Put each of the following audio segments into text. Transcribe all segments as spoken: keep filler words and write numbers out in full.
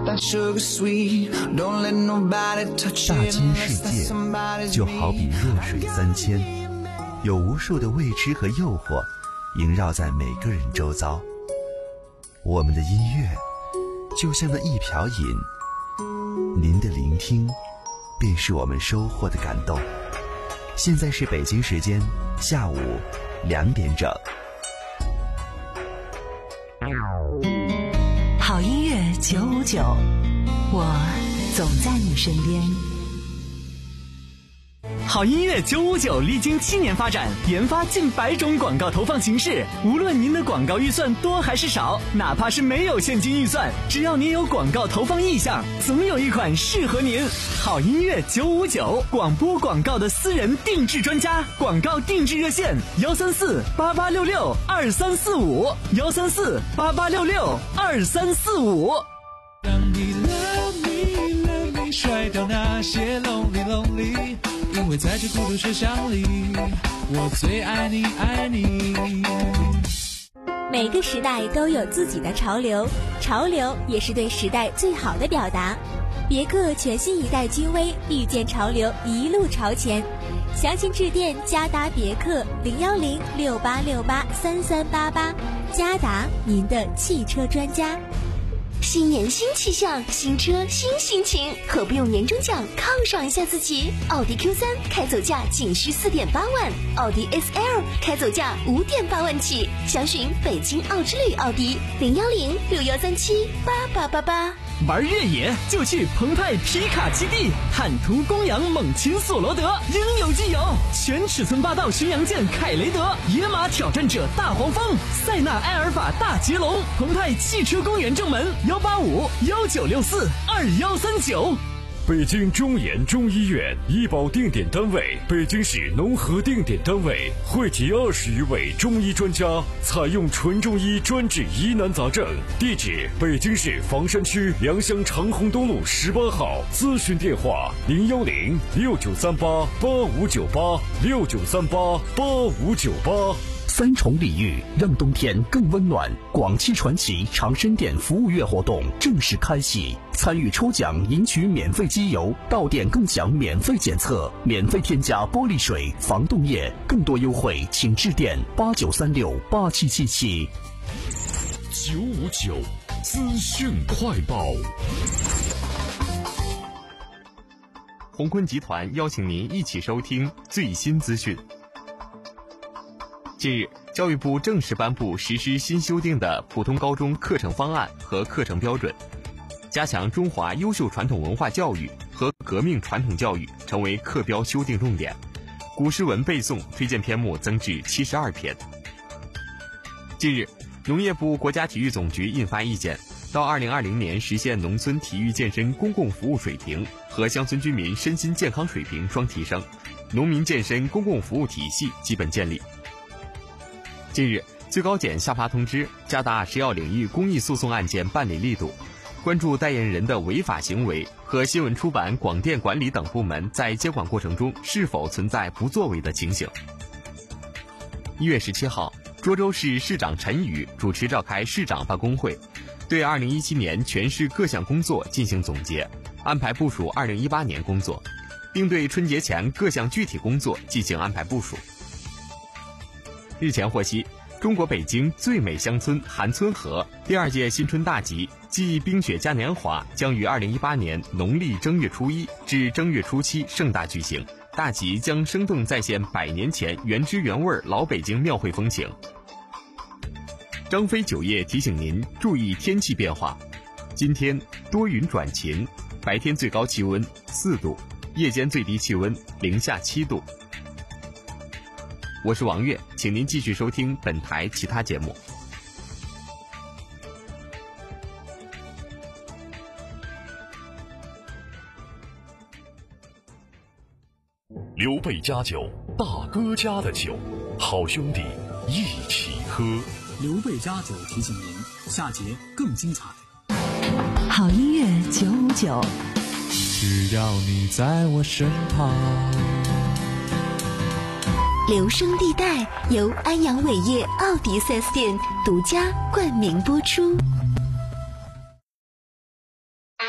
大千世界就好比弱水三千，有无数的未知和诱惑萦绕在每个人周遭。我们的音乐就像那一瓢饮，您的聆听便是我们收获的感动。现在是北京时间下午两点整。 好音乐九五九，我总在你身边。 好音乐九五九历经七年发展，研发近百种广告投放形式。无论您的广告预算多还是少，哪怕是没有现金预算，只要您有广告投放意向，总有一款适合您。好音乐九五九，广播广告的私人定制专家，广告定制热线幺三四八八六六二三四五幺三四八八六六二三四五。 让你 love me love me 甩掉那些 lonely lonely，因为在这孤独车厢里，我最爱你爱你。 每个时代都有自己的潮流，潮流也是对时代最好的表达。别克全新一代君威，遇见潮流，一路朝前。详情致电嘉达别克零幺零六八六八三三八八，嘉达，您的汽车专家。 新年新气象，新车新心情，何不用年终奖犒赏一下自己？奥迪 Q 三 开走价仅需四点八万，奥迪 S L 开走价五点八万起。详询北京奥之旅奥迪零幺零六幺三七八八八八。 玩越野就去澎湃皮卡基地，坦途公羊猛禽索罗德，应有尽有。全尺寸霸道巡洋舰凯雷德，野马挑战者大黄蜂，塞纳埃尔法大捷龙。澎湃汽车公园正门幺八五幺九六四二幺三九。 北京中研中医院医保定点单位，北京市农合定点单位，汇集二十余位中医专家，采用纯中医专治疑难杂症。地址：北京市房山区良乡长虹东路十八号。咨询电话：零幺零六九三八八五九八六九三八八五九八。 三重礼遇，让冬天更温暖。广汽传祺长生店服务月活动正式开启，参与抽奖赢取免费机油，到店更享免费检测，免费添加玻璃水、防冻液。更多优惠请致电八九三六八七七七。 九五九资讯快报。 鸿坤集团邀请您一起收听最新资讯。近日，教育部正式颁布实施新修订的普通高中课程方案和课程标准，加强中华优秀传统文化教育和革命传统教育成为课标修订重点，古诗文背诵推荐篇目增至七十二篇。近日，农业部国家体育总局印发意见，到二零二零年实现农村体育健身公共服务水平和乡村居民身心健康水平双提升，农民健身公共服务体系基本建立。近日，最高检下发通知，加大食药领域公益诉讼案件办理力度，关注代言人的违法行为和新闻出版、广电管理等部门在监管过程中是否存在不作为的情形。一月十七号，涿州市市长陈宇主持召开市长办公会，对二零一七年全市各项工作进行总结，安排部署二零一八年工作，并对春节前各项具体工作进行安排部署。日前获悉，中国北京最美乡村韩村河第二届新春大集暨冰雪嘉年华将于二零一八年农历正月初一至正月初七盛大举行。大集将生动再现百年前原汁原味老北京庙会风情。张飞酒业提醒您注意天气变化，今天多云转晴，白天最高气温四度，夜间最低气温零下七度。我是王悦，请您继续收听本台其他节目。 刘备家酒，大哥家的酒，好兄弟一起喝。 刘备家酒提醒您，下节更精彩。 好音乐九五九， 只要你在我身旁。 留声地带由安阳伟业奥迪 四 S 店独家冠名播出。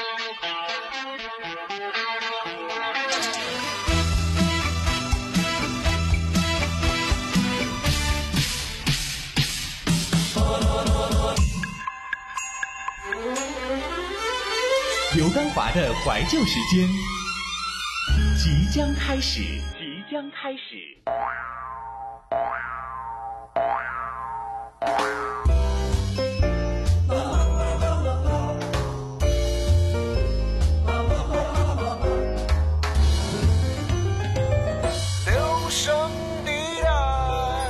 刘刚华的怀旧时间即将开始，即将开始。 留声地带，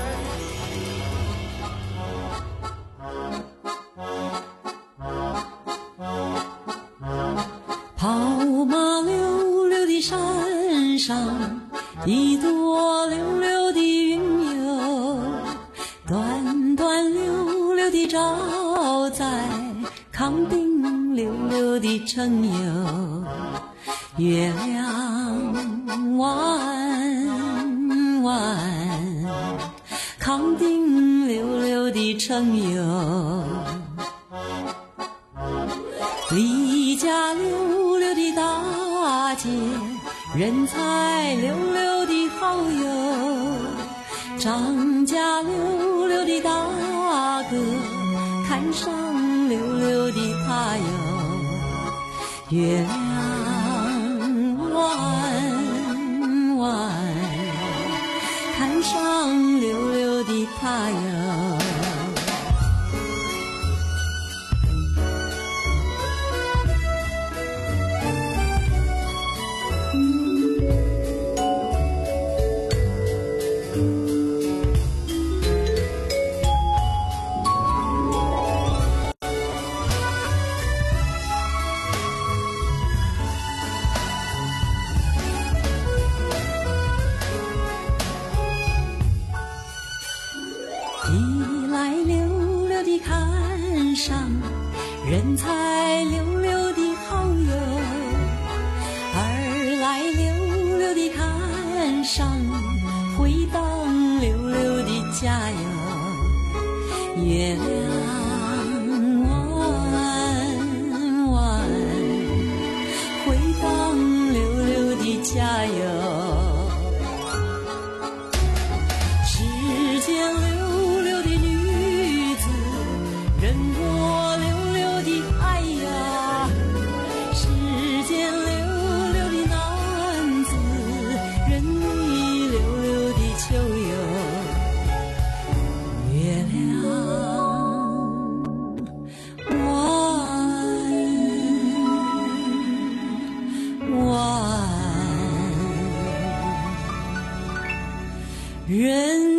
跑马溜溜的山上，一朵溜溜的云游，端端溜溜的照在康定溜溜的城游，月亮弯弯，康定溜溜的城游，李家溜溜的大街，人才溜溜的好友，张家溜溜的大哥，看上溜溜的他哟，月亮弯弯，看上溜溜的他哟。一来溜溜的看上人才溜溜的好友，二来溜溜的看上回荡溜溜的家哟，月亮弯弯，回荡溜溜的家哟，世间溜溜的女子，任我溜溜的爱呀，世间溜溜的男子，任你溜溜的秋哟，月亮弯弯，任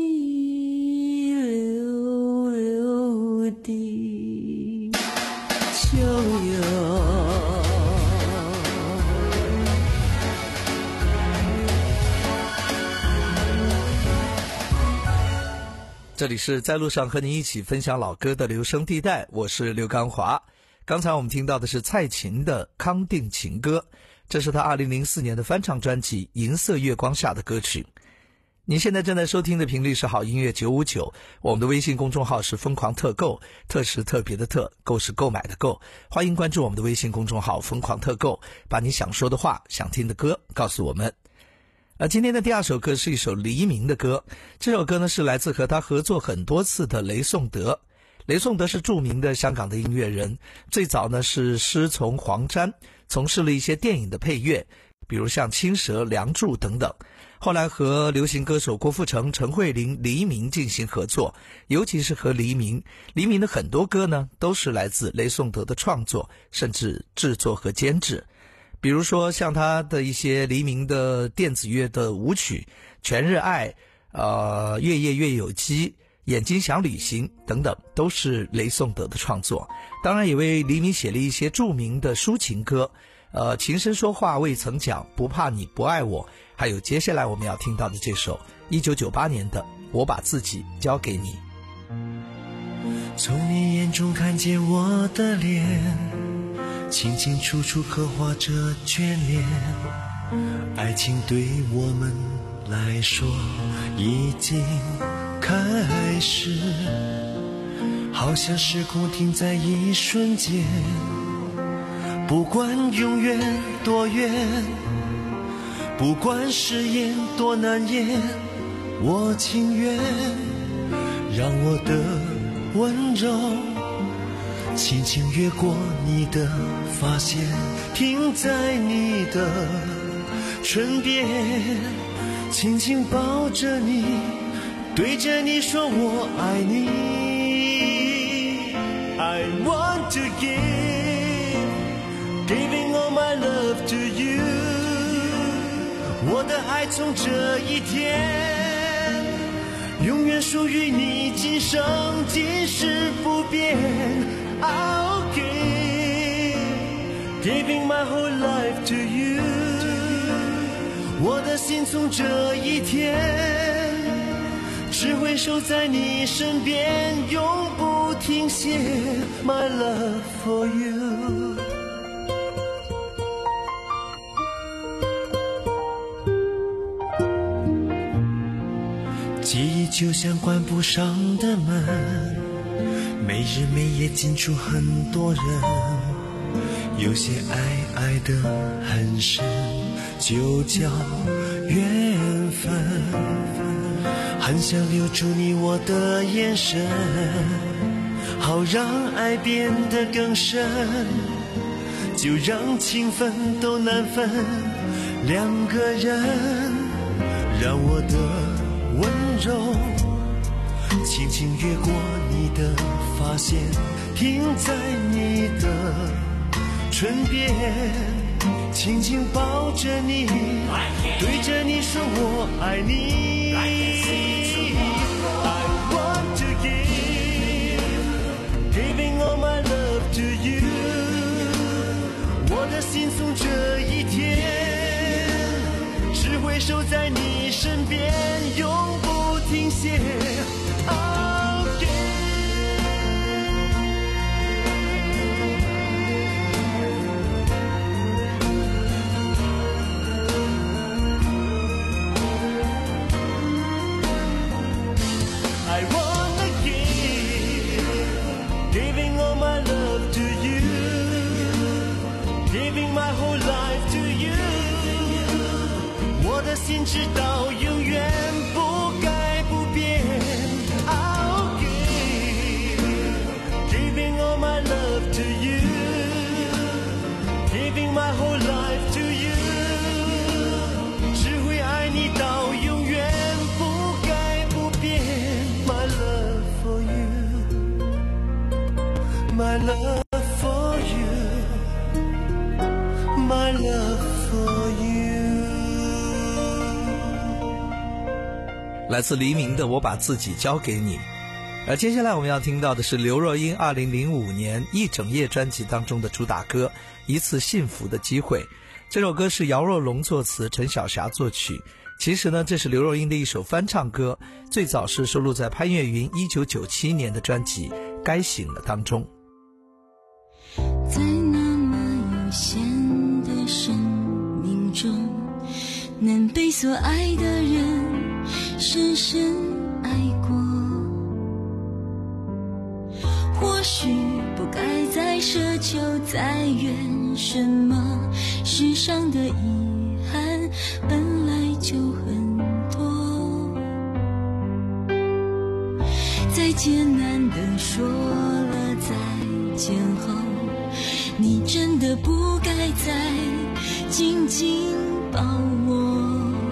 这里是在路上和你一起分享老歌的留声地带，我是刘刚华。刚才我们听到的是蔡琴的《康定情歌》，这是他二零零四年的翻唱专辑《银色月光下》的歌曲。你现在正在收听的频率是好音乐九五九，我们的微信公众号是疯狂特购，特是特别的特，购是购买的购，欢迎关注我们的微信公众号疯狂特购，把你想说的话、想听的歌告诉我们。而今天的第二首歌是一首黎明的歌，这首歌呢是来自和他合作很多次的雷颂德。雷颂德是著名的香港的音乐人，最早呢是师从黄沾，从事了一些电影的配乐，比如像青蛇、梁祝等等。后来和流行歌手郭富城、陈慧琳、黎明进行合作，尤其是和黎明，黎明的很多歌呢都是来自雷颂德的创作，甚至制作和监制。比如说像他的一些黎明的电子乐的舞曲，全日爱、呃月夜月有机、眼睛想旅行等等，都是雷颂德的创作。当然也为黎明写了一些著名的抒情歌，呃情深说话未曾讲、不怕你不爱我，还有接下来我们要听到的这首一九九八年的我把自己交给你。 从你眼中看见我的脸，清清楚楚刻画着眷恋，爱情对我们来说已经开始，好像时空停在一瞬间，不管永远多远，不管誓言多难言，我情愿让我的温柔轻轻越过你的发线，停在你的唇边，轻轻抱着你，对着你说我爱你。 I want to give, giving all my love to you。 我的爱从这一天永远属于你，今生今世不变。I'll give, giving my whole life to you。 我的心从这一天只会守在你身边，永不停歇。My love for you。 记忆就像关不上的门，每日每夜进出很多人，有些爱爱得很深，就叫缘分。很想留住你我的眼神，好让爱变得更深，就让情分都难分。两个人，让我的温柔轻轻越过你的发线，停在你的唇边，轻轻抱着你，对着你说我爱你。I want to give, giving all my love to you。 我的心从这一天只会守在你身边，永不停歇。I'll I wanna give, giving all my love to you, giving my whole life to you。 我的心直到永远不改不变。I'll give, giving all my love to you, giving my whole life to you。 只会爱你到永远不改不变。My love for you, my love for you, my love for you。 来自黎明的《我把自己交给你》。而接下来我们要听到的是刘若英二零零五年一整夜专辑当中的主打歌《一次幸福的机会》。这首歌是姚若龙作词，陈小霞作曲。其实呢，这是刘若英的一首翻唱歌，最早是收录在潘越云一九九七年的专辑《该醒了》当中。 在那么有限的生命中，能被所爱的人深深爱过，或许不该再奢求再怨什么，世上的遗憾本来就很多。再艰难地说了再见后，你真的不该再紧紧抱我。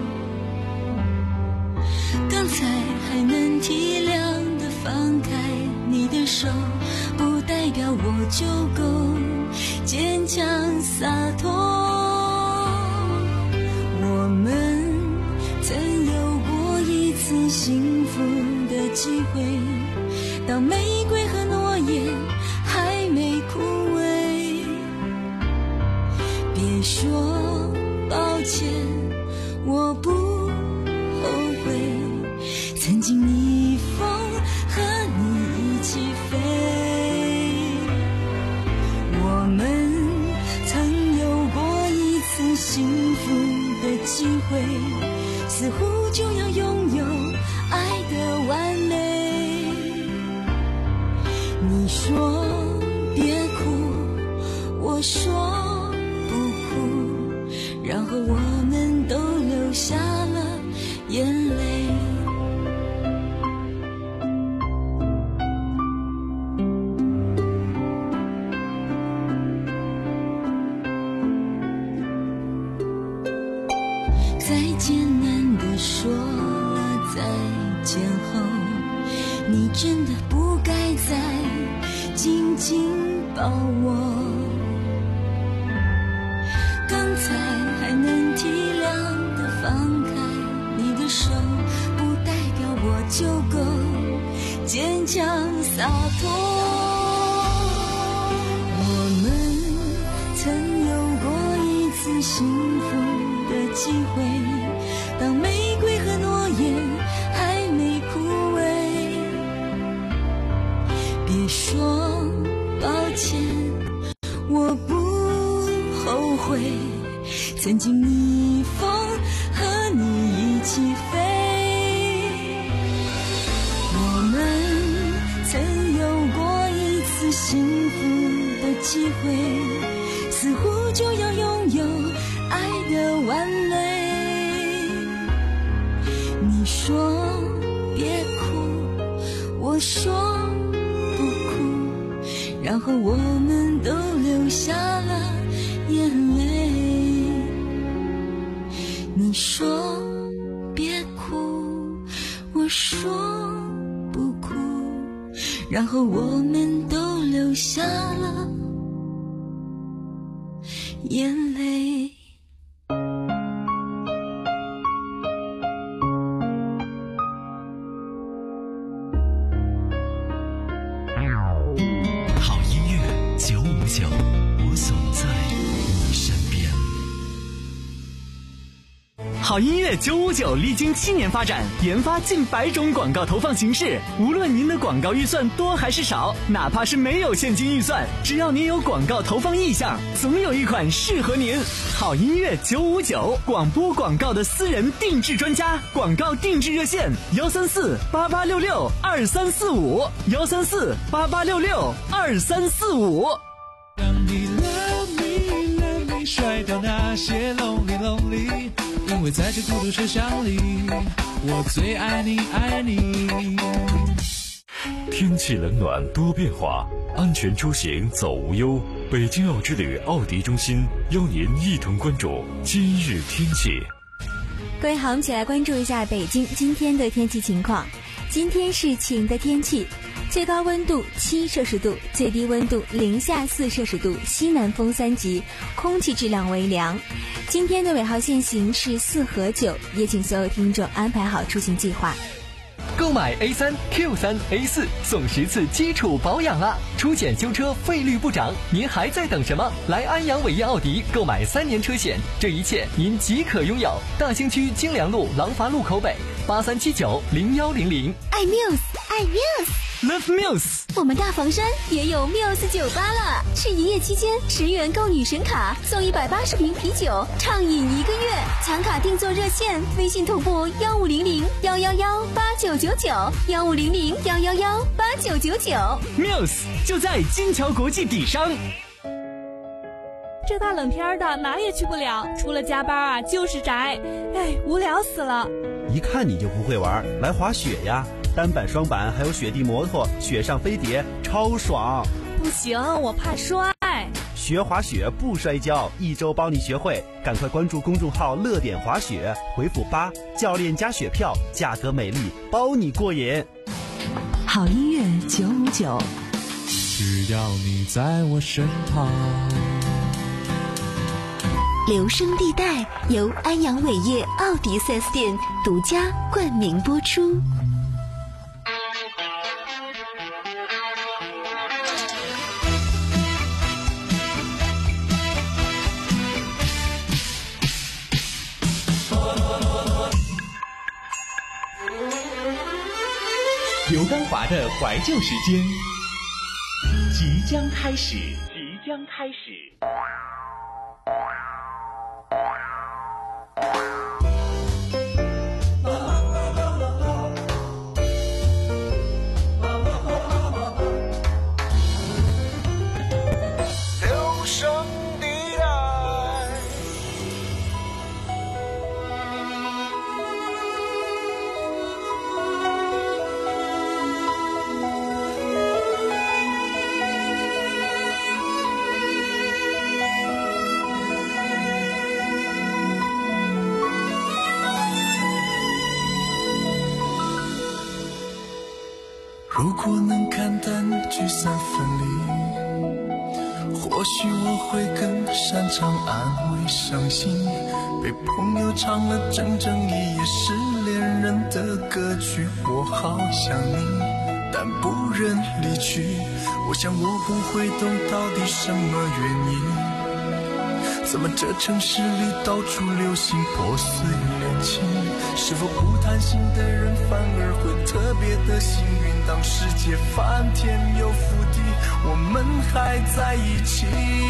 刚才还能体谅地放开你的手，不代表我就够坚强洒脱。我们曾有过一次幸福的机会，当玫瑰和诺言还没枯萎。别说抱歉，我不后悔，曾经逆风和你一起飞。我们曾有过一次幸福的机会，似乎就要拥有爱的完美。你说别哭，我说不哭，然后我们都留下了在艰难地说了再见后，你真的不该再紧紧抱我。刚才还能体谅地放开你的手，不代表我就够坚强洒脱。我们曾有过一次幸福的机会，当玫瑰和诺言还没枯萎，别说抱歉，我不后悔曾经逆风和你一起飞。我们曾有过一次幸福的机会，似乎就要拥有爱的完美。你说别哭，我说不哭，然后我们都流下了眼泪。你说别哭，我说不哭，然后我们都流下了眼泪。 好音乐九五九，我总在你身边。 好音乐九五九历经七年发展，研发近百种广告投放形式。无论您的广告预算多还是少，哪怕是没有现金预算，只要您有广告投放意向，总有一款适合您。好音乐九五九，广播广告的私人定制专家，广告定制热线幺三四八八六六二三四五幺三四八八六六二三四五。 让你 love me love me 甩掉那些 lonely lonely， 因为在这孤独车厢里，我最爱你爱你。 天气冷暖多变化，安全出行走无忧。北京奥之旅奥迪中心邀您一同关注今日天气。 各位好，我们一起来关注一下北京今天的天气情况。今天是晴的天气，最高温度七摄氏度，最低温度零下四摄氏度，西南风三级，空气质量为良。今天的尾号限行是四和九，也请所有听众安排好出行计划。 购买 A 三 Q 三 A 四送十次基础保养啦，初检修车费率不涨，您还在等什么？来安阳伟业奥迪购买三年车险，这一切您即可拥有。大兴区京良路廊坊路口北八三七九零幺零零。 爱 Muse， 爱 Muse。Love Muse， 我们大房山也有 Muse 酒吧了。是营业期间，十元购女神卡送一百八十瓶啤酒，畅饮一个月。抢卡定做热线，微信同步幺五零零幺幺幺八九九九幺五零零幺幺幺八九九九。 Muse 就在金桥国际底商。 这大冷天的哪也去不了，除了加班啊就是宅，哎，无聊死了。 一看你就不会玩，来滑雪呀！单板、双板，还有雪地摩托、雪上飞碟，超爽！ 不行，我怕摔。 学滑雪不摔跤，一周帮你学会。赶快关注公众号“乐点滑雪”，回复八，教练加雪票，价格美丽，包你过瘾。 好音乐九五九， 只要你在我身旁。 留声地带由安阳伟业奥迪 四 S 店独家冠名播出。 刘刚华的怀旧时间即将开始，即将开始。 留声地带， 如果能看淡聚散分离，或许我会更擅长安慰伤心。被朋友唱了整整一夜失恋人的歌曲，我好想你，但不忍离去。我想我不会懂到底什么原因，怎么这城市里到处流行破碎恋情？是否不贪心的人反而会特别的幸运？当世界翻天又覆地，我们还在一起。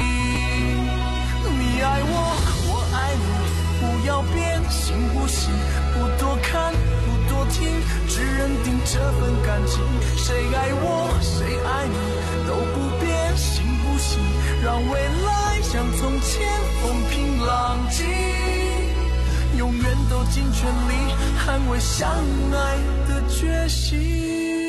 你爱我，我爱你，不要变，行不行？不多看，不多听，只认定这份感情。谁爱我，谁爱你，都不变，行不行？让未来像从前风平浪静，永远都尽全力捍卫相爱的决心。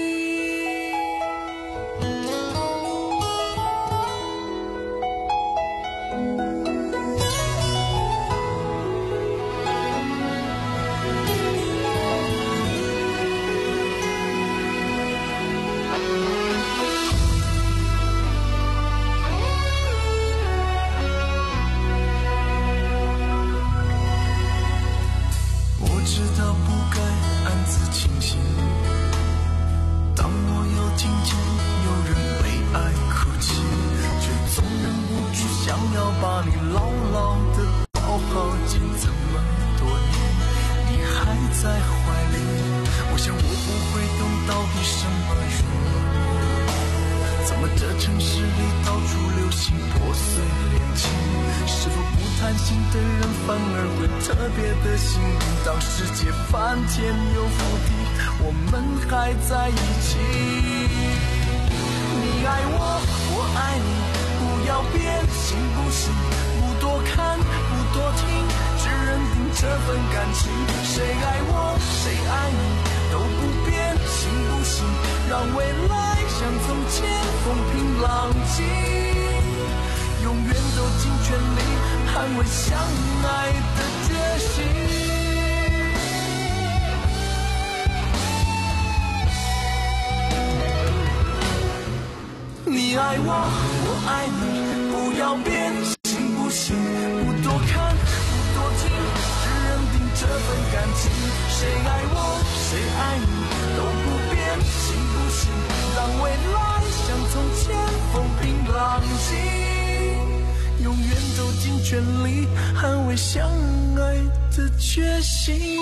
你爱我，我爱你，不要变，行不行？不多看，不多听，只认定这份感情。谁爱我，谁爱你，都不变，行不行？让未来像从前风平浪静，永远都尽全力捍卫相爱的决心。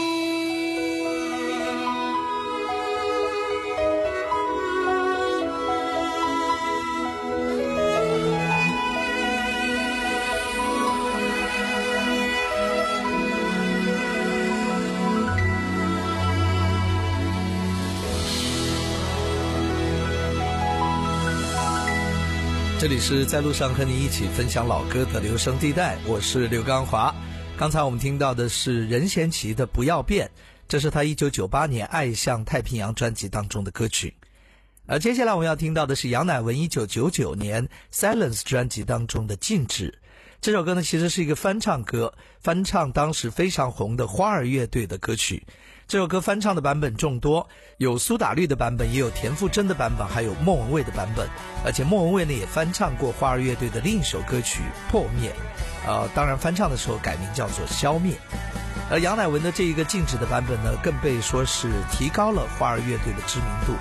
这里是在路上和你一起分享老歌的留声地带，我是刘刚华。刚才我们听到的是任贤齐的《不要变》，这是他一九九八年《爱向太平洋》专辑当中的歌曲。而接下来我们要听到的是杨乃文一九九九年《Silence》专辑当中的《静止》。这首歌呢其实是一个翻唱歌，翻唱当时非常红的花儿乐队的歌曲。这首歌翻唱的版本众多，有苏打绿的版本，也有田馥甄的版本，还有莫文蔚的版本。而且莫文蔚呢也翻唱过花儿乐队的另一首歌曲《破灭》，呃，当然翻唱的时候改名叫做《消灭》。而杨乃文的这一个静止的版本呢，更被说是提高了花儿乐队的知名度。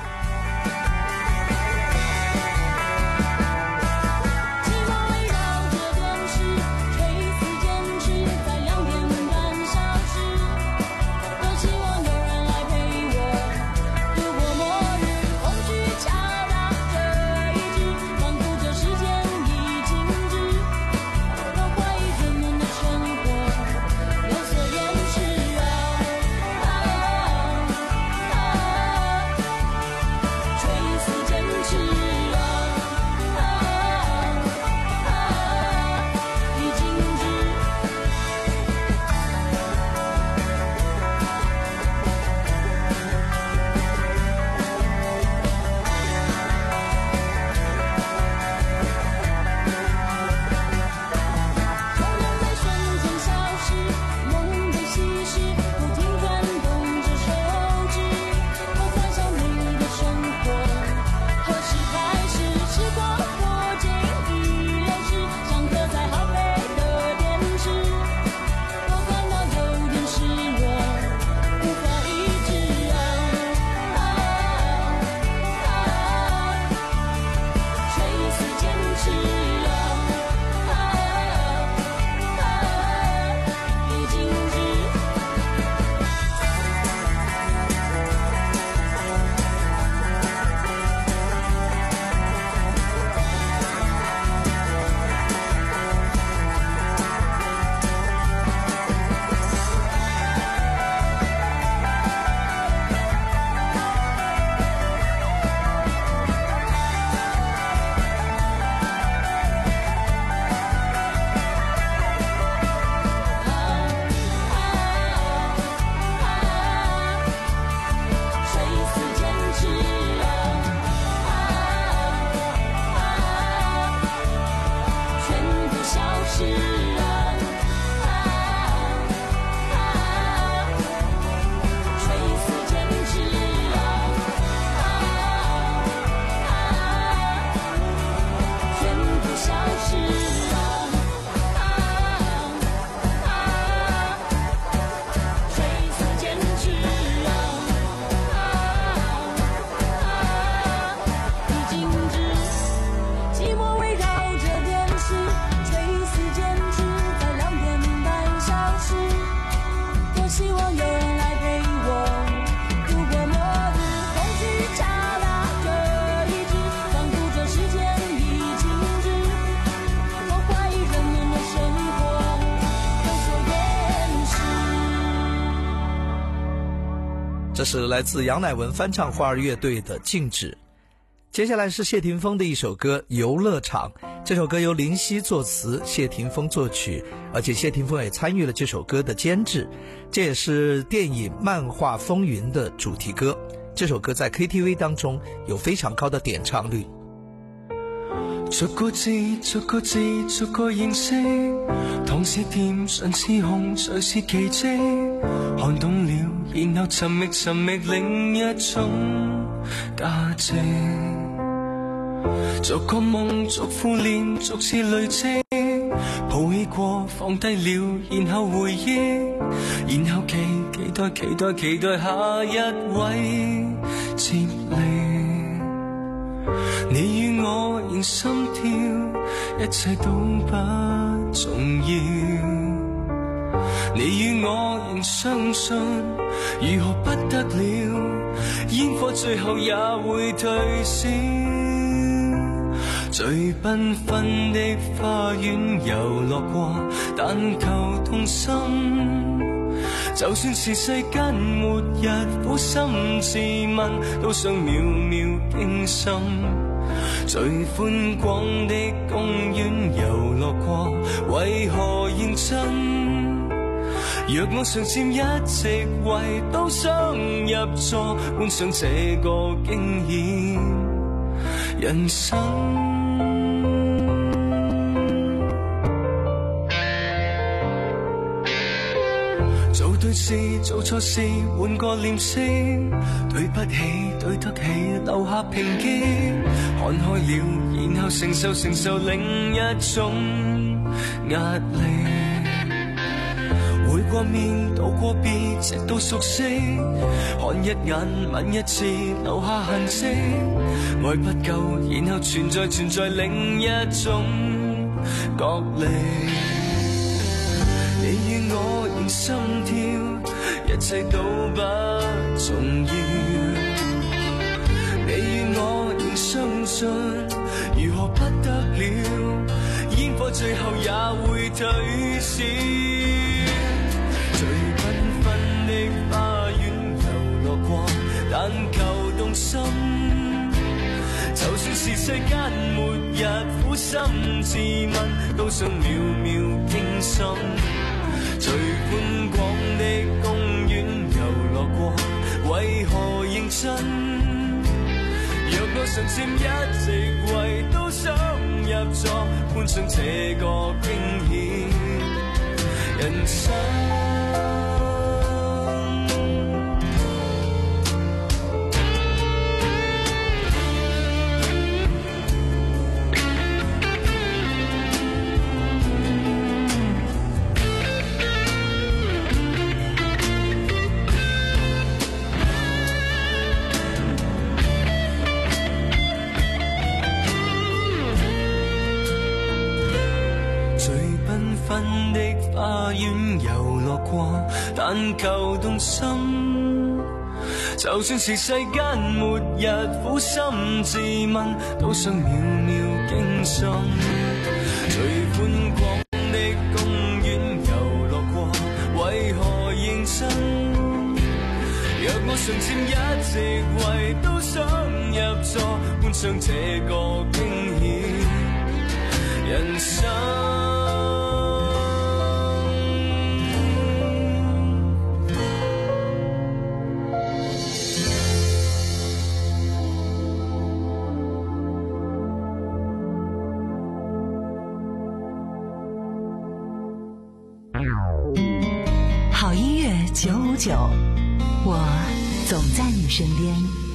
这是来自杨乃文翻唱花儿乐队的《静止》。接下来是谢霆锋的一首歌《游乐场》，这首歌由林夕作词，谢霆锋作曲，而且谢霆锋也参与了这首歌的监制，这也是电影《漫画风云》的主题歌。这首歌在 K T V 当中有非常高的点唱率。 逐個字逐個字逐個認識，糖是甜唇是紅隨是奇蹟，看懂了然後尋覓尋覓另一種價值，逐個夢逐副臉逐次累積，抱起過放低了然後回憶，然後期期待期待期待下一位接力，你與我仍心跳，一切都不重要，你與我仍相信如何不得了，煙火最後也會退燒，最繽紛的花園遊樂過，但求動心，就算是世間末日，苦心自問都想秒秒驚心，最寬廣的公園遊樂過，為何認真？若我常佔一席位，都想入座，觀賞這個驚險人生。做對事做錯事換個臉色，對不起對得起留下抨擊，看開了然後承受承受另一種壓力，會過面道過別直到熟悉，看一眼吻一次留下痕跡，愛不夠然後存在存在另一種角力，你與我仍心跳，一切都不重要，你與我仍相信如何不得了，煙火最後也會退燒，最繽紛的花園遊樂過，但求動心，就算是世間末日，苦心自問都想秒秒驚心，最寬廣的公園遊樂過，為何認真？若我常佔一席位，都想入座，觀賞這個驚險人生。花園遊樂過，但求動心，就算是世間末日，苦心自問都想秒秒驚心，最寬廣的公園遊樂過，為何認真？若我常佔一席位，都想入座，觀賞這個驚險人生。 好音乐九五九，我总在你身边。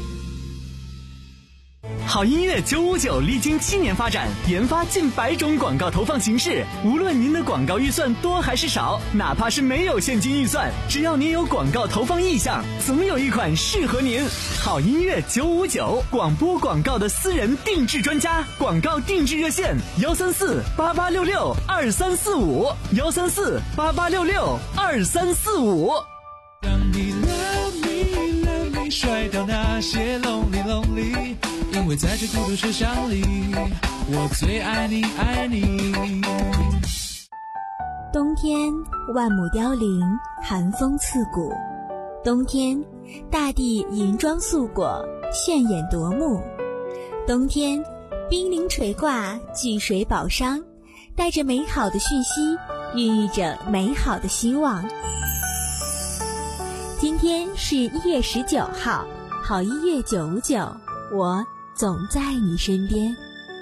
好音乐九五九历经七年发展，研发近百种广告投放形式。无论您的广告预算多还是少，哪怕是没有现金预算，只要您有广告投放意向，总有一款适合您。好音乐九五九，广播广告的私人定制专家，广告定制热线：幺三四八八六六二三四五，幺三四八八六六二三四五。 当你 love me love me 甩掉那些 lonely lonely， 因为在这孤独车厢里，我最爱你爱你。 冬天万木凋零，寒风刺骨。冬天大地银装素裹，炫眼夺目；冬天，冰凌垂挂，聚水宝商，带着美好的讯息，孕育着美好的希望。今天是一月十九号，好音乐九五九，我总在你身边。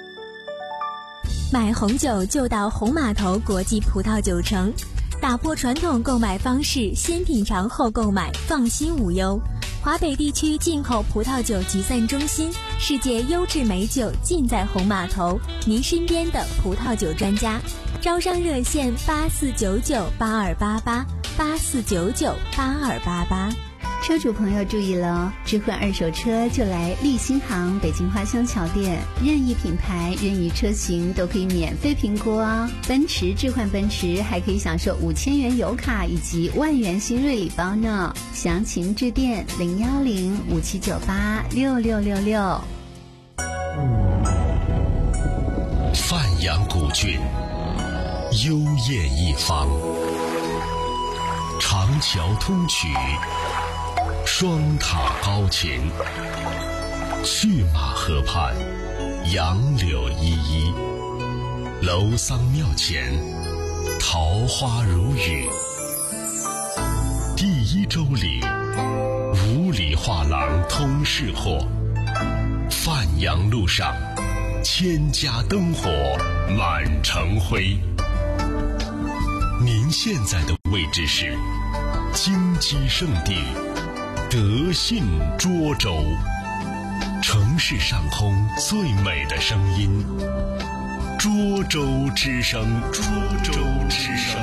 买红酒就到红码头国际葡萄酒城，打破传统购买方式，先品尝后购买，放心无忧。华北地区进口葡萄酒集散中心，世界优质美酒尽在红码头，您身边的葡萄酒专家。招商热线八四九九八二八八八四九九八二八八。 车主朋友注意了，置换二手车就来立新行北京花乡桥店，任意品牌任意车型都可以免费评估哦。奔驰置换奔驰还可以享受五千元油卡以及万元新锐礼包呢，详情致电零幺零五七九八六六六六。 范阳古郡，幽艳一方，长桥通衢，双塔高擎，去马河畔，杨柳依依，楼桑庙前，桃花如雨。第一周里，五里画廊通市货，范阳路上，千家灯火满城辉。您现在的位置是金鸡圣地德信涿州，城市上空最美的声音，涿州之声，涿州之声。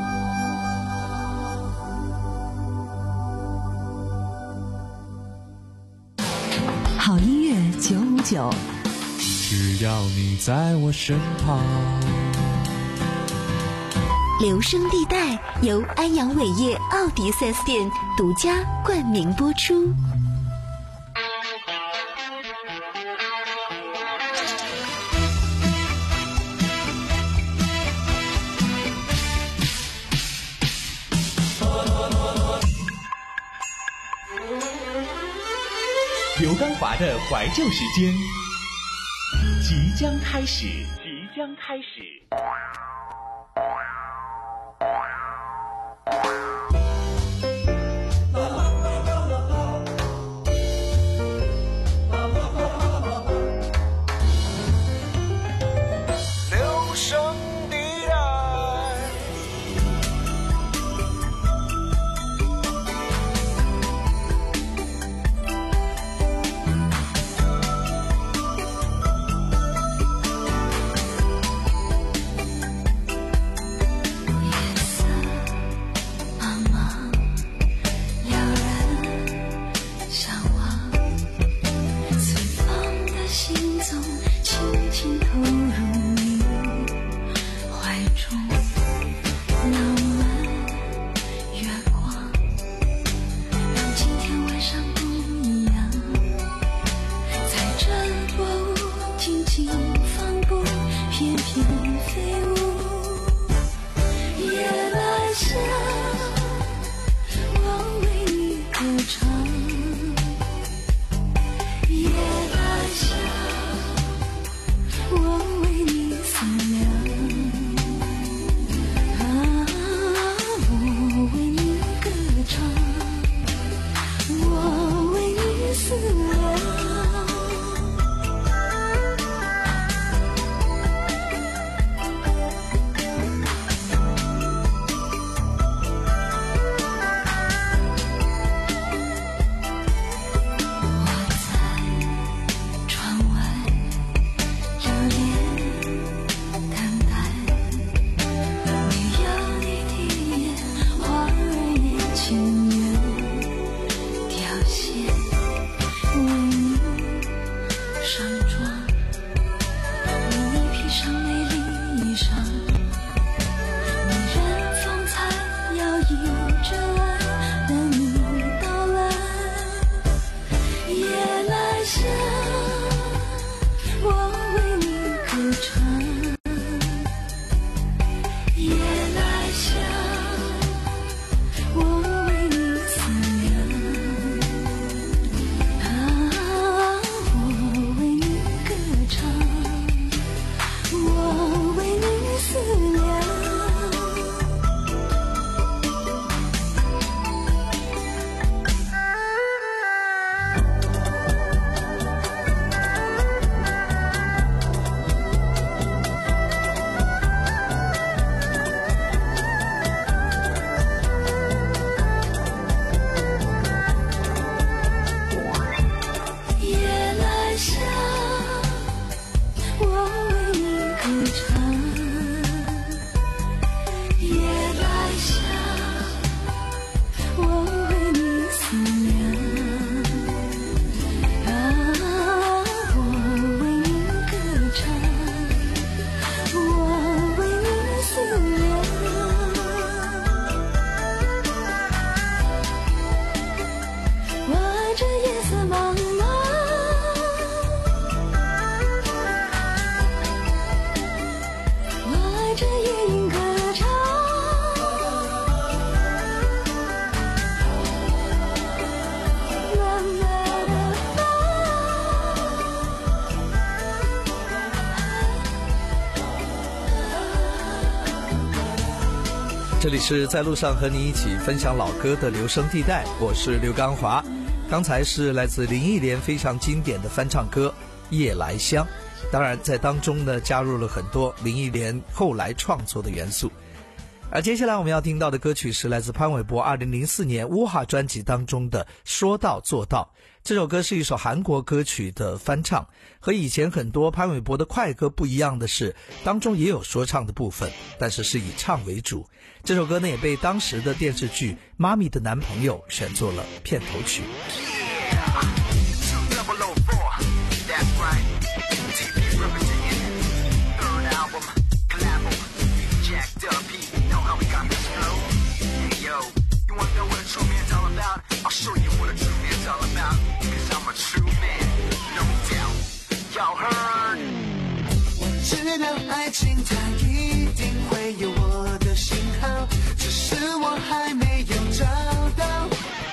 好音乐九五九， 只要你在我身旁。 留声地带由安阳伟业奥迪 四 S 店独家冠名播出。 刘刚华的怀旧时间即将开始，即将开始。 这里是在路上和你一起分享老歌的留声地带，我是刘刚华。刚才是来自林忆莲非常经典的翻唱歌《夜来香》，当然在当中呢加入了很多林忆莲后来创作的元素。而接下来我们要听到的歌曲是来自潘玮柏二零零四年乌哈专辑当中的《说到做到》。这首歌是一首韩国歌曲的翻唱，和以前很多潘玮柏的快歌不一样的是，当中也有说唱的部分，但是是以唱为主。这首歌呢也被当时的电视剧《妈咪的男朋友》选作了片头曲。 I'll show you what a true man's all about, cause I'm a true man, no doubt. Y'all heard? 我知道爱情它一定会有我的信号，只是我还没有找到。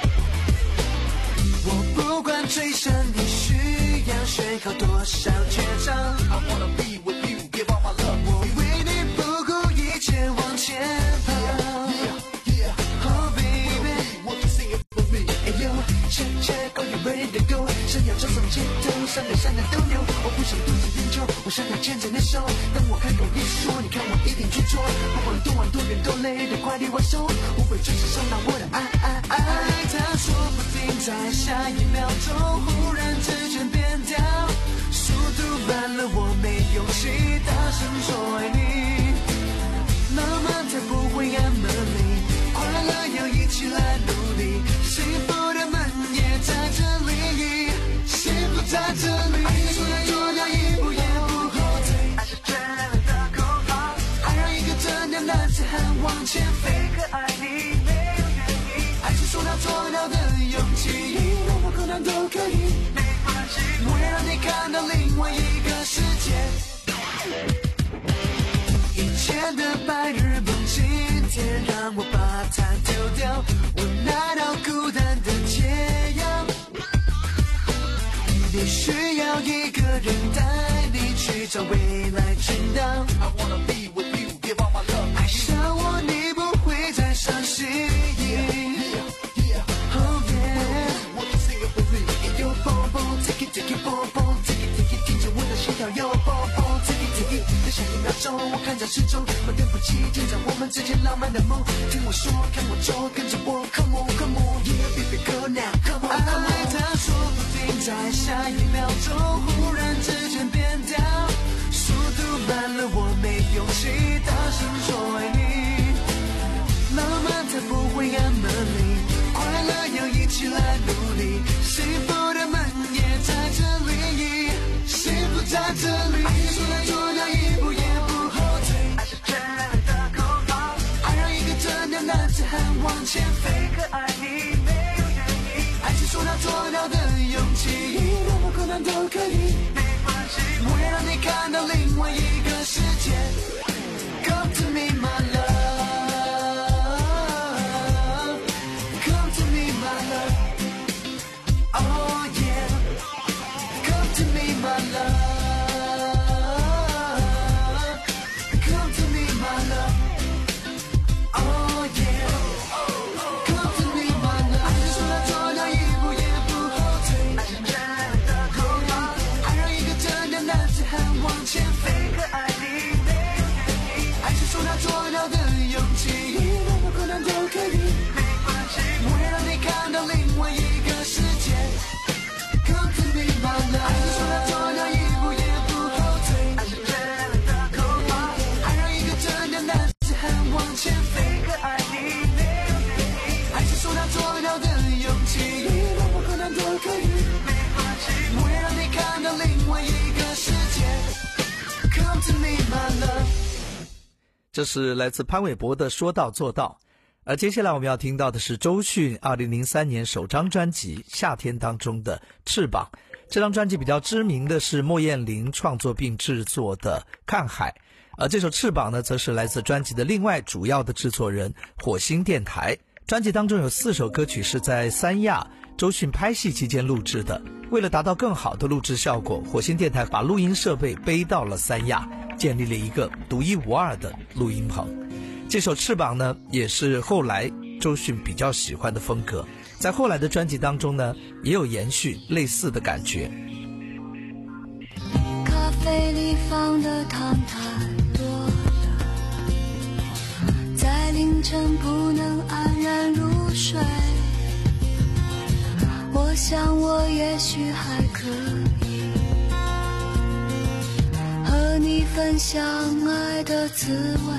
我不管追上你需要学好多少绝招。I wanna be with you, give all my love. 我为你不顾一切往前跑。check check are you ready to go 想要走上街头上脸上的都牛我不想独自研究我想要牵着你手当我开口一说你看我一定去做不管多晚多远多累都快递我手我会准时收到我的爱爱爱它说不定在下一秒钟忽然之间变掉速度慢了我没勇气大声说爱你浪漫它不会那么累快乐要一起来努力幸福的门也在这里幸福在这里爱说来做到一步也不后退爱是眷恋的口号爱让一个真的男子汉往前飞可爱你没有原因爱是说到做到的勇气任何困难都可以没关系我要让你看到另外一个世界以前的白日梦今天让我把它丢掉我拿到孤单的解药你需要一个人带你去找未来寻到 I wanna be with you, give all my love 爱上我你不会再伤心 Oh yeah Won't you sing it with me Yo boom boom, take it, take it, boom boom Take it, take it, 听着我的心跳 Yo boom boom, take it, take it 在下一秒钟我看着时钟我对不起停在我们之间浪漫的梦听我说看我做跟着我 Come on, come on Yeah, baby girl now Come on, come on 爱它说不定在下一秒钟忽然之间变掉速度慢了我没勇气大声说爱你浪漫它不会那么累快乐要一起来努力幸福的门也在这里幸福在这里爱说来做到一步也不后退爱是眷恋的口号爱让一个真的男子汉往前飞可爱你没有原因爱是说到做到的勇气任何困难都可以没关系我要让你看到另外一个世界 Come to me my love Come to me my love Oh yeah Come to me my love Come to me my love Oh yeah Come to me my love 爱是说到做到一步也不后退爱是眷恋的口号爱让一个真的男子汉往前飞可爱你没有原因爱是说到做到的勇气任何困难都可以没关系我要让你看到另外一个世界 Come to me my love 爱是说到做到一步也不后退爱是眷恋的口号爱让一个真的男子汉往前飞可爱你没有原因爱是说到做到的勇气任何困难都可以没关系我要让你看到另外一个世界 Come to me my love 这是来自潘玮柏的说到做到。而接下来我们要听到的是周迅二零零三年首张专辑《夏天》当中的翅膀。这张专辑比较知名的是莫艳玲创作并制作的《看海》，而这首翅膀呢则是来自专辑的另外主要的制作人火星电台。专辑当中有四首歌曲是在三亚周迅拍戏期间录制的，为了达到更好的录制效果，火星电台把录音设备背到了三亚，建立了一个独一无二的录音棚。 这首《翅膀》呢，也是后来周迅比较喜欢的风格，在后来的专辑当中呢，也有延续类似的感觉。 咖啡里放的糖太多了，在凌晨不能安然入睡，我想我也许还可以和你分享爱的滋味。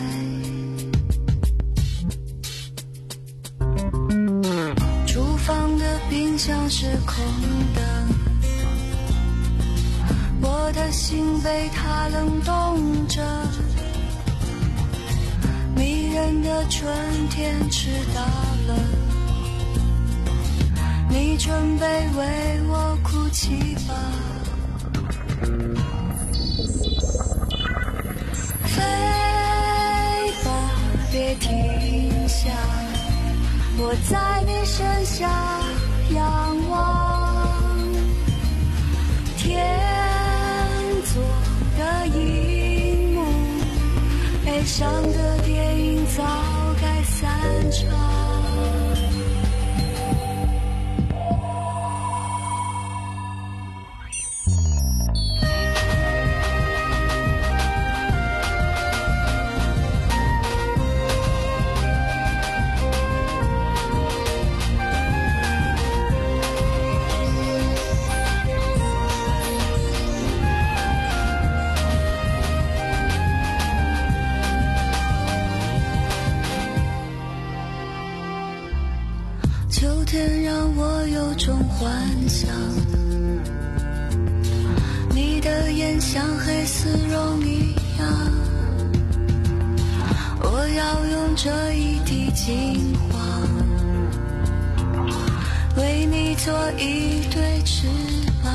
厨房的冰箱是空的，我的心被它冷冻着，迷人的春天迟到了，你准备为我哭泣吧。飞吧，别停下，我在你身下仰望，天作的荧幕，悲伤的电影早该散场。秋天让我有种幻想，你的眼像黑丝绒一样，我要用这一滴金黄为你做一对翅膀。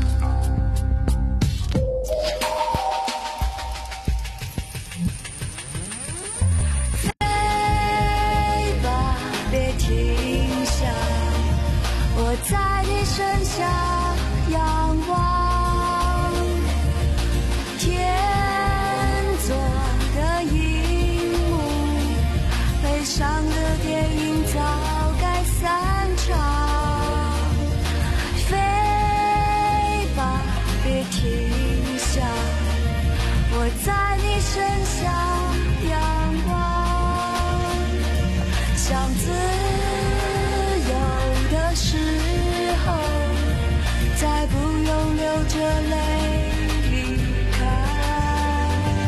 我在你身下仰望，天作的荧幕，悲伤的电影早该散场。飞吧，别停下，我在你身下仰望，像自时候，再不用流着泪离开。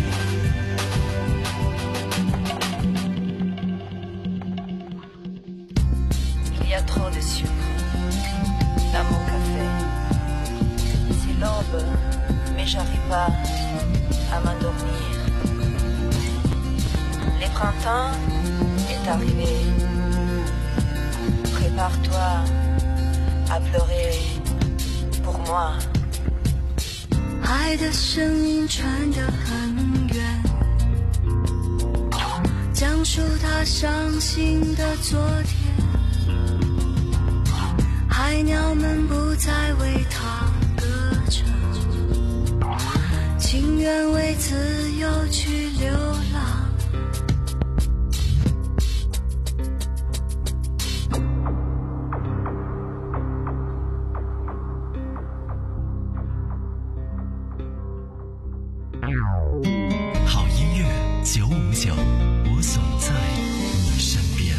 Il y a trop de sucre dans mon café. C'est l'aube, mais j'arrive pas à m'endormir. Le printemps est arrivé.Prépare-toi à pleurer pour moi。 爱的声音传得很远，讲述他伤心的昨天，海鸟们不再为他歌唱，情愿为自由去流浪。 好音乐九五九，我总在你身边。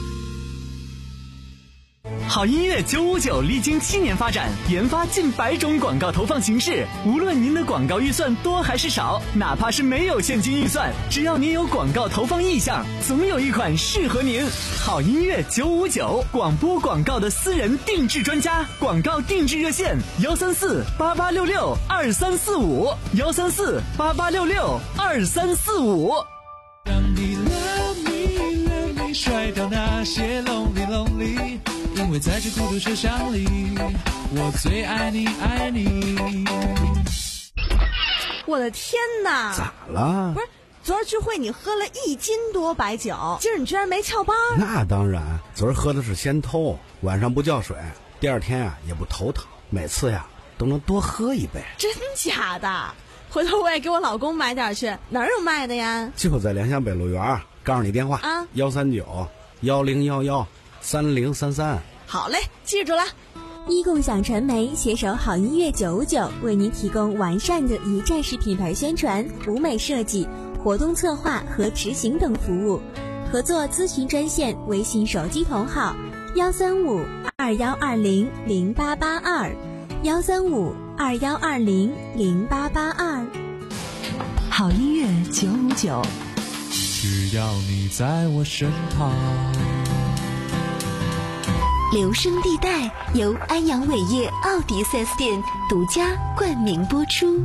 好音乐九五九历经七年发展，研发近百种广告投放形式。无论您的广告预算多还是少，哪怕是没有现金预算，只要您有广告投放意向，总有一款适合您。好音乐九五九，广播广告的私人定制专家，广告定制热线：幺三四八八六六二三四五，幺三四八八六六二三四五。 让你 love me love me 甩掉那些 lonely lonely， 因为在这孤独车厢里，我最爱你爱你。 我的天哪！ 咋了？ 不是，昨儿聚会你喝了一斤多白酒，今儿你居然没翘班？ 那当然，昨儿喝的是先偷，晚上不叫水，第二天呀、啊、也不头疼，每次呀都能多喝一杯。 真假的？回头我也给我老公买点去，哪儿有卖的呀？ 就在良乡北路园， 告诉你电话啊， 幺三九幺零幺幺三零三三。 好嘞，记住了。 一共享传媒携手好音乐九五九，为您提供完善的一站式品牌宣传、舞美设计、活动策划和执行等服务。合作咨询专线：微信手机同号幺三五二幺二零零八八二幺三五二幺二零零八八二。 好音乐九五九， 只要你在我身旁。 留声地带由安阳伟业奥迪 四 S 店独家冠名播出。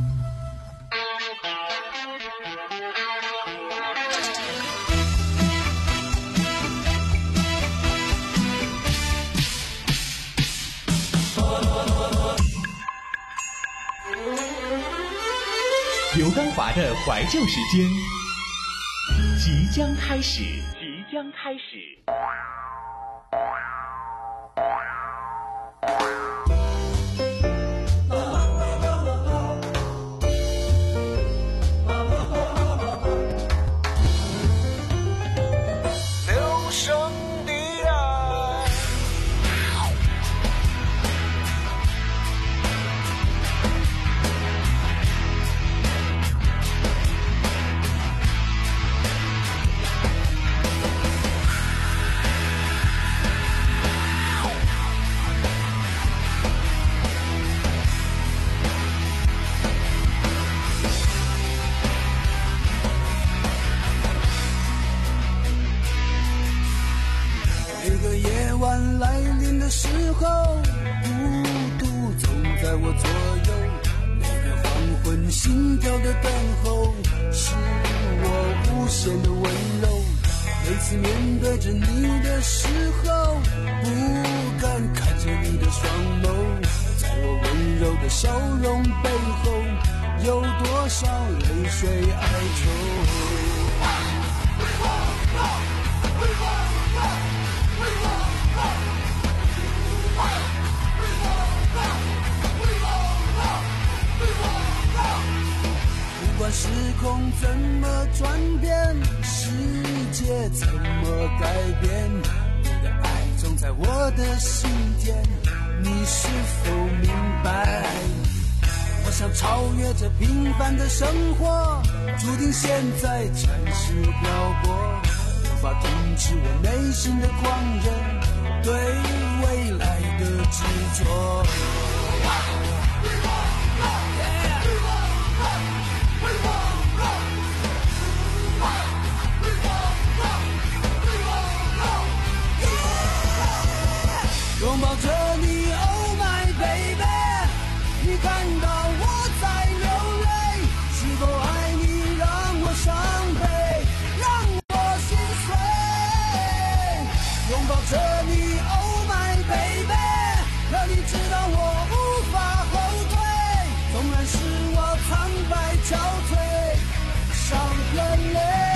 刘刚华的怀旧时间即将开始，即将开始。 留声地带， 每个夜晚来临的时候，孤独总在我左右。每个黄昏心跳的等候，是我无限的温柔。每次面对着你的时候，不敢看着你的双眸，在我温柔的笑容背后，有多少泪水哀愁。不管时空怎么转变，世界怎么改变，你的爱总在我的心间，你是否明白？我想超越这平凡的生活，注定现在暂时漂泊，无法停止我内心的狂热，对未来的执着。拥抱着你 Oh my baby， 你看到我在流泪，是否爱你让我伤悲，让我心碎。拥抱着你 Oh my baby， 可你知道我无法后退，纵然是我苍白憔悴，伤了泪。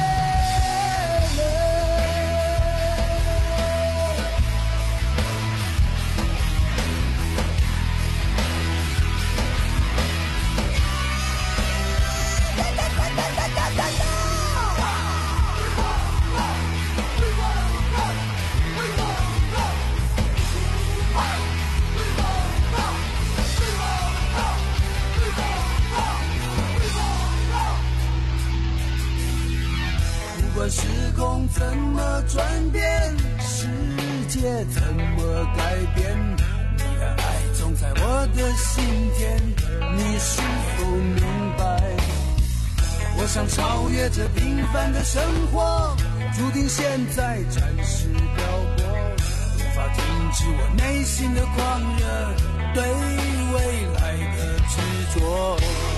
不管时空怎么转变，世界怎么改变，你的爱总在我的心田，你是否明白？我想超越这平凡的生活，注定现在暂时漂泊，无法停止我内心的狂热，对未来的执着。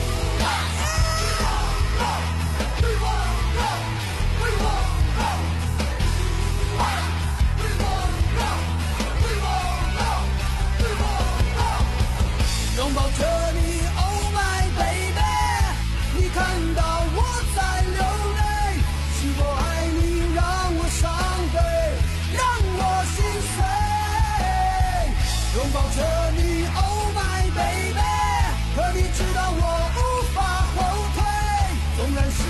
拥抱着你 Oh my baby， 你看到我在流泪，是否爱你让我伤悲，让我心碎。拥抱着你 Oh my baby， 可你知道我无法后退，纵然是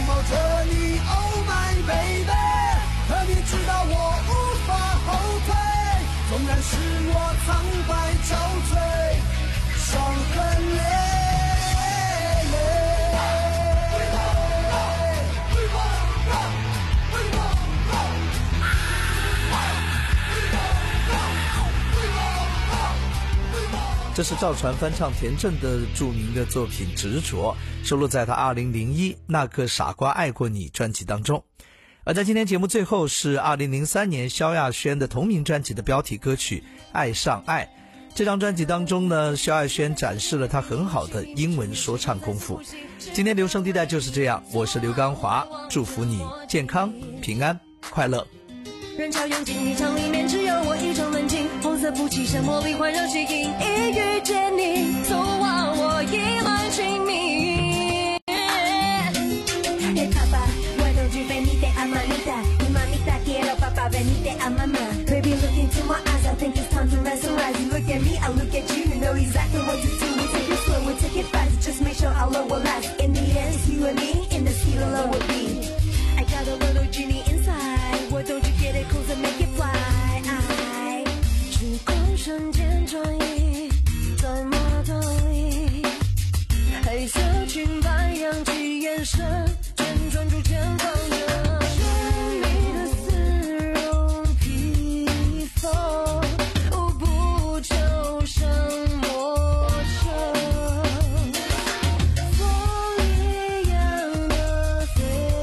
抱着你 Oh my baby， 可你知道我无法后退，纵然是我苍白憔悴，伤痕累累。 这是赵传翻唱田震的著名的作品《执着》，收录在他二零零一《那个傻瓜爱过你》专辑当中。而在今天节目最后是二零零三年萧亚轩的同名专辑的标题歌曲《爱上爱》。这张专辑当中呢，萧亚轩展示了他很好的英文说唱功夫。今天留声地带就是这样，我是刘刚华，祝福你健康、平安、快乐。 人潮拥挤，一场里面只有我一种冷静，红色夫妻像魔力环绕吸引，一遇见你，so wow，我意乱情迷。Hey papa, why don't you venite a mamita? Y mamita quiero papa venite a mama. Baby look into my eyes, I think it's time to mesmerize. You look at me, I look at you, you know exactly what to do. We take it slow, we take it fast, just make sure our love will last. In the end, it's you and me, in the sea the love will be. I got a little genie inside, why don't you get it close and make it fly? 时光瞬间转移，怎么逃离？黑色裙摆扬起眼神，全专注前方的神秘的丝绒披风，不求生莫求，风一样的飞。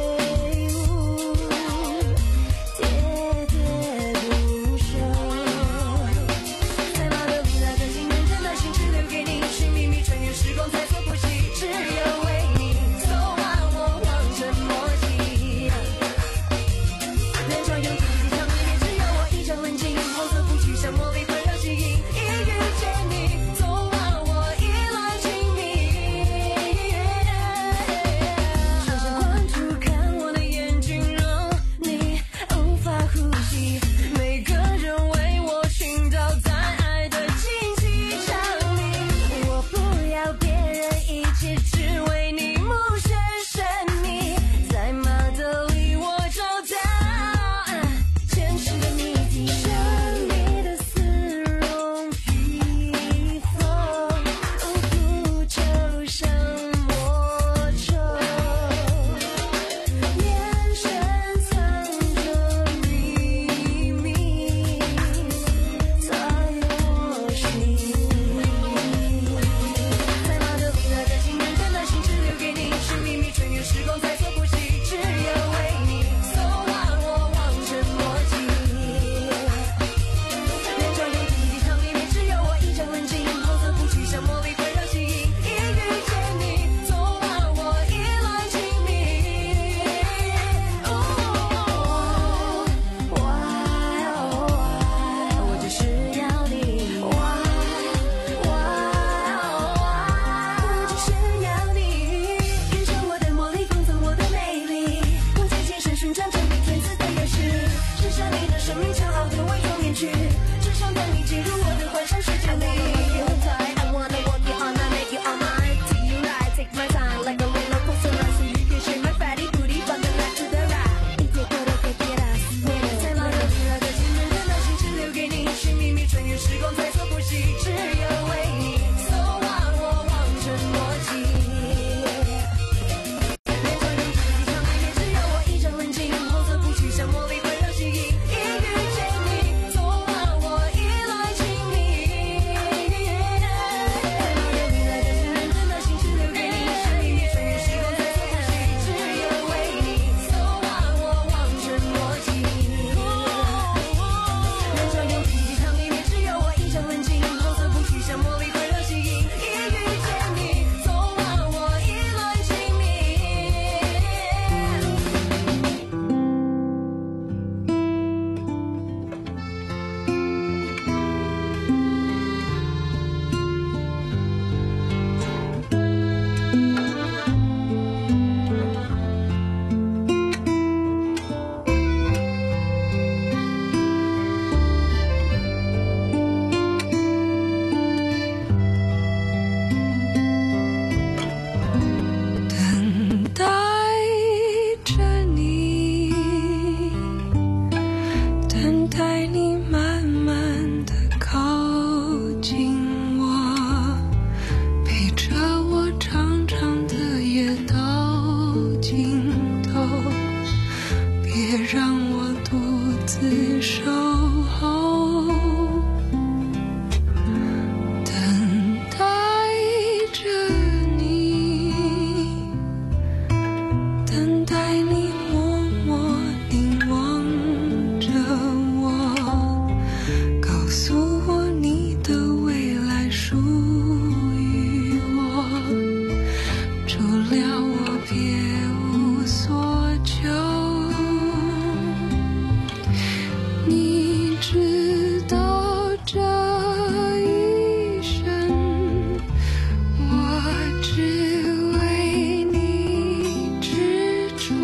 尽头，别让我独自守。